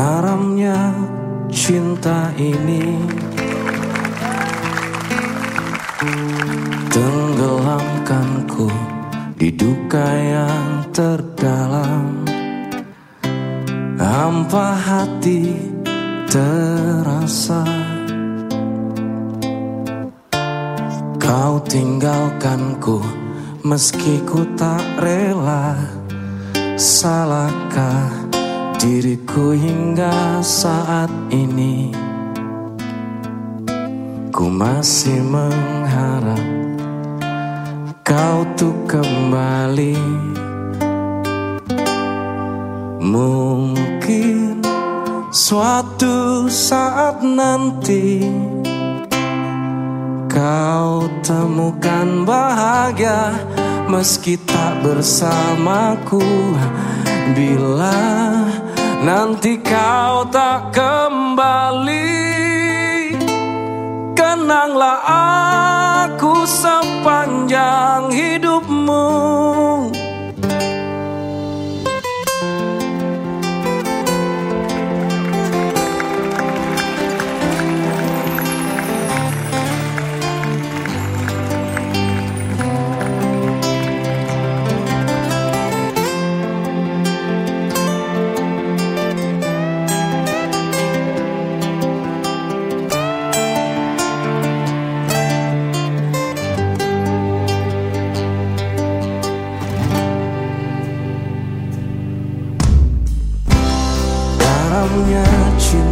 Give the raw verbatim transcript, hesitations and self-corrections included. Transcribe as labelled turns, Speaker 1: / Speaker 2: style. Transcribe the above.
Speaker 1: Garamnya cinta ini tenggelamkanku di duka yang terdalam. Hampa hati terasa, kau tinggalkanku meski ku tak rela. Salahkah diriku hingga saat ini? Ku masih mengharap kau tuh kembali. Mungkin suatu saat nanti kau temukan bahagia meski tak bersamaku. Bila nanti kau tak kembali, kenanglah aku sepanjang hidupmu. Garamnya cinta